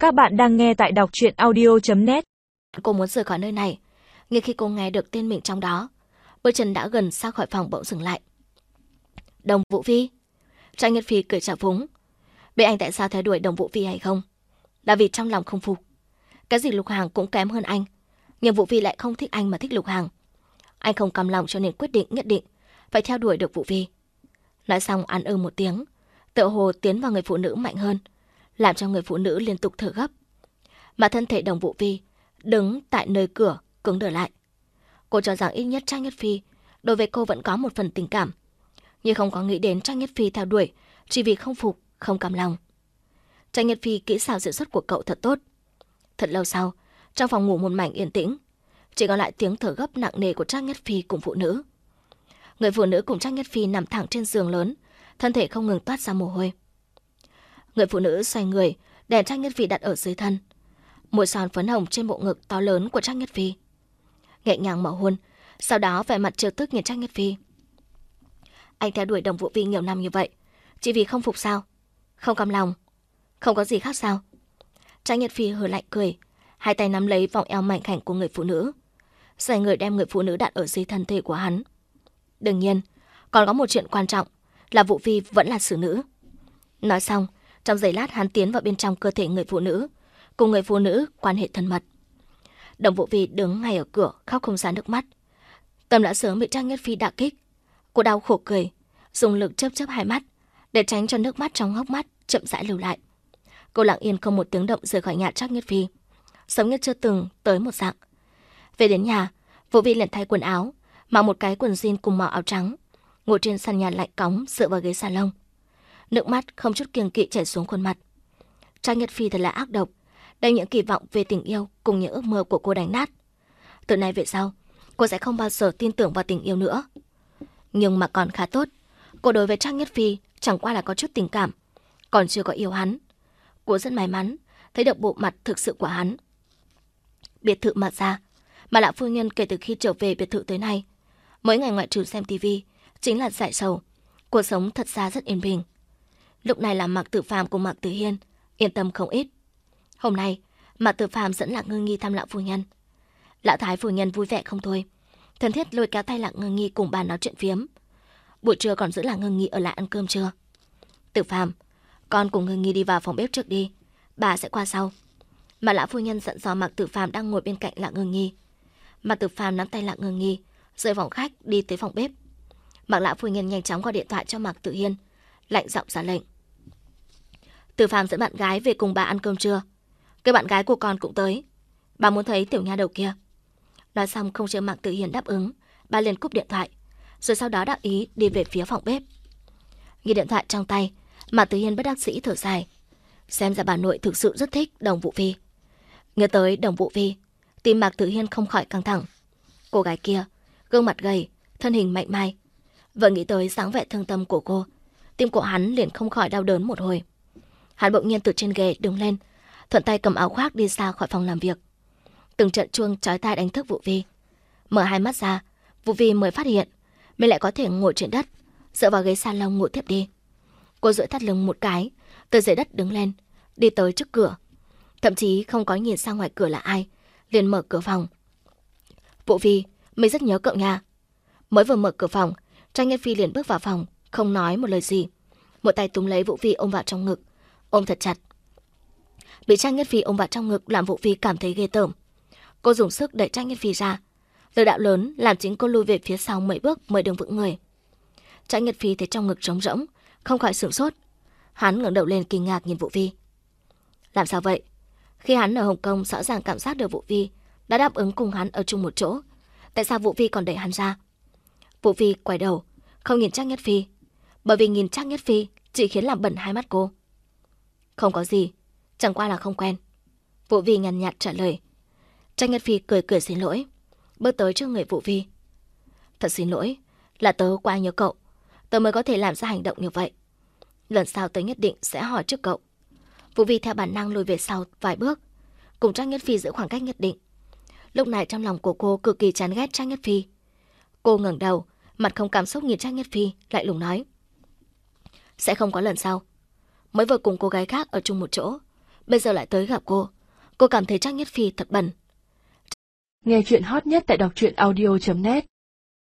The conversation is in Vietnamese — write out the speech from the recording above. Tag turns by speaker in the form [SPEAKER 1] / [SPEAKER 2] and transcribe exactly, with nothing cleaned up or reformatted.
[SPEAKER 1] Các bạn đang nghe tại đọc truyện audio chấm net.
[SPEAKER 2] Cô muốn rời khỏi nơi này, nhưng khi cô nghe được tên mình trong đó, bước chân đã gần xa khỏi phòng bỗng dừng lại. Đồng Vũ Phi. Trang Nhất Phi cười chào phúng. Biết anh tại sao theo đuổi Đồng Vũ Phi hay không? Là vì trong lòng không phục. Cái gì Lục Hàng cũng kém hơn anh, nhưng Vũ Phi lại không thích anh mà thích Lục Hàng. Anh không cam lòng cho nên quyết định nhất định phải theo đuổi được Vũ Phi. Nói xong ăn ư một tiếng, tựa hồ tiến vào người phụ nữ mạnh hơn, làm cho người phụ nữ liên tục thở gấp. Mà thân thể Đồng Vũ Phi đứng tại nơi cửa cứng đờ lại. Cô cho rằng ít nhất Trang Nhất Phi đối với cô vẫn có một phần tình cảm, nhưng không có nghĩ đến Trang Nhất Phi theo đuổi chỉ vì không phục, không cam lòng. Trang Nhất Phi kỹ xảo diễn xuất của cậu thật tốt. Thật lâu sau, trong phòng ngủ một mảnh yên tĩnh, chỉ còn lại tiếng thở gấp nặng nề của Trang Nhất Phi cùng phụ nữ. Người phụ nữ cùng Trang Nhất Phi nằm thẳng trên giường lớn, thân thể không ngừng toát ra mồ hôi. Người phụ nữ xoay người, để Trang Nhất Phi đặt ở dưới thân. Môi son phấn hồng trên bộ ngực to lớn của Trang Nhất Phi. Nhẹ nhàng mở hôn, sau đó vẻ mặt trêu tức nhìn Trang Nhất Phi. Anh theo đuổi Đồng Vũ Phi nhiều năm như vậy, chỉ vì không phục sao? Không cam lòng? Không có gì khác sao? Trang Nhất Phi hừ lạnh cười, hai tay nắm lấy vòng eo mảnh khảnh của người phụ nữ, xoay người đem người phụ nữ đặt ở dưới thân thể của hắn. Đương nhiên, còn có một chuyện quan trọng là Vũ Phi vẫn là xử nữ. Nói xong, trong giây lát hắn tiến vào bên trong cơ thể người phụ nữ, cùng người phụ nữ quan hệ thân mật. Đồng Vũ Phi đứng ngay ở cửa khóc không ra nước mắt. Tâm đã sớm bị Trang Nhất Phi đả kích. Cô đau khổ cười, dùng lực chớp chớp hai mắt để tránh cho nước mắt trong hốc mắt chậm rãi lưu lại. Cô lặng yên không một tiếng động rời khỏi nhà Trang Nhất Phi, sống như chưa từng tới một dạng. Về đến nhà, Vũ Phi liền thay quần áo, mặc một cái quần jean cùng màu áo trắng, ngồi trên sàn nhà lạnh cóng dựa vào ghế salon. Nước mắt không chút kiêng kỵ chảy xuống khuôn mặt. Trang Nhất Phi thật là ác độc, đem những kỳ vọng về tình yêu cùng những ước mơ của cô đánh nát. Từ nay về sau, cô sẽ không bao giờ tin tưởng vào tình yêu nữa. Nhưng mà còn khá tốt, cô đối với Trang Nhất Phi chẳng qua là có chút tình cảm, còn chưa có yêu hắn. Cô rất may mắn thấy được bộ mặt thực sự của hắn. Biệt thự mà ra, mà Lạ phu nhân kể từ khi trở về biệt thự tới nay, mỗi ngày ngoại trừ xem tivi chính là giải sầu. Cuộc sống thật ra rất yên bình. Lúc này là Mạc Tử Phàm cùng Mạc Tử Hiên yên tâm không ít. Hôm nay, Mạc Tử Phàm dẫn Lạc Ngưng Nhi thăm Lạ phu nhân. Lão thái phu nhân vui vẻ không thôi, thân thiết lôi kéo tay Lạc Ngưng Nhi cùng bàn nói chuyện phiếm. Buổi trưa còn giữ Lạc Ngưng Nhi ở lại ăn cơm trưa. Tử Phàm, con cùng Ngưng Nhi đi vào phòng bếp trước đi, bà sẽ qua sau. Mà Lão phu nhân dặn dò Mạc Tử Phàm đang ngồi bên cạnh Lạc Ngưng Nhi. Mạc Tử Phàm nắm tay Lạc Ngưng Nhi, rời phòng khách đi tới phòng bếp. Mạc Lão phu nhân nhanh chóng gọi điện thoại cho Mạc Tử Hiên, lạnh giọng ra lệnh. Tử Phàm dẫn bạn gái về cùng bà ăn cơm trưa. Cái bạn gái của con cũng tới. Bà muốn thấy tiểu nha đầu kia. Nói xong không chờ Mạc Tử Hiên đáp ứng, bà liền cúp điện thoại, rồi sau đó đắc ý đi về phía phòng bếp. Ghi điện thoại trong tay, Mạc Tử Hiên bất đắc dĩ thở dài. Xem ra bà nội thực sự rất thích Đồng Vũ Phi. Nhớ tới Đồng Vũ Phi, tim Mạc Tử Hiên không khỏi căng thẳng. Cô gái kia, gương mặt gầy, thân hình mạnh mai. Vừa nghĩ tới dáng vẻ thương tâm của cô, tim của hắn liền không khỏi đau đớn một hồi. Hắn bỗng nhiên từ trên ghế đứng lên, thuận tay cầm áo khoác đi ra khỏi phòng làm việc. Từng trận chuông chói tai đánh thức Vũ Phi. Mở hai mắt ra, Vũ Phi mới phát hiện mình lại có thể ngồi trên đất, dựa vào ghế salon ngủ tiếp đi. Cô duỗi thắt lưng một cái, từ dưới đất đứng lên, đi tới trước cửa, thậm chí không có nhìn sang ngoài cửa là ai, liền mở cửa phòng. Vũ Phi, mình rất nhớ cậu nha. Mới vừa mở cửa phòng, Trang Nhất Phi liền bước vào phòng, không nói một lời gì, một tay túm lấy Vũ Phi ôm vào trong ngực, ôm thật chặt. Bị Trang Nhất Phi ôm vào trong ngực làm Vũ Phi cảm thấy ghê tởm. Cô dùng sức đẩy Trang Nhất Phi ra, lực đạo lớn làm chính cô lùi về phía sau mấy bước mới đứng vững người. Trang Nhất Phi thấy trong ngực trống rỗng, không khỏi sửng sốt. Hắn ngẩng đầu lên kinh ngạc nhìn Vũ Phi. Làm sao vậy? Khi hắn ở Hồng Kông rõ ràng cảm giác được Vũ Phi đã đáp ứng cùng hắn ở chung một chỗ, tại sao Vũ Phi còn đẩy hắn ra? Vũ Phi quay đầu, không nhìn Trang Nhất Phi, bởi vì nhìn Trang Nhất Phi chỉ khiến làm bẩn hai mắt cô. Không có gì, chẳng qua là không quen. Vũ Phi nhàn nhạt trả lời. Trang Nhất Phi cười cười xin lỗi, bước tới trước người Vũ Phi. Thật xin lỗi, là tớ quá nhớ cậu, tớ mới có thể làm ra hành động như vậy. Lần sau tớ nhất định sẽ hỏi trước cậu. Vũ Phi theo bản năng lùi về sau vài bước, cùng Trang Nhất Phi giữ khoảng cách nhất định. Lúc này trong lòng của cô cực kỳ chán ghét Trang Nhất Phi. Cô ngẩng đầu, mặt không cảm xúc nhìn Trang Nhất Phi, lại lùng nói. Sẽ không có lần sau. Mới vừa cùng cô gái khác ở chung một chỗ, Bây giờ lại tới gặp cô. Cô cảm thấy Trác Nhất Phi thật bẩn.
[SPEAKER 1] Nghe chuyện hot nhất tại đọc truyện audio chấm net.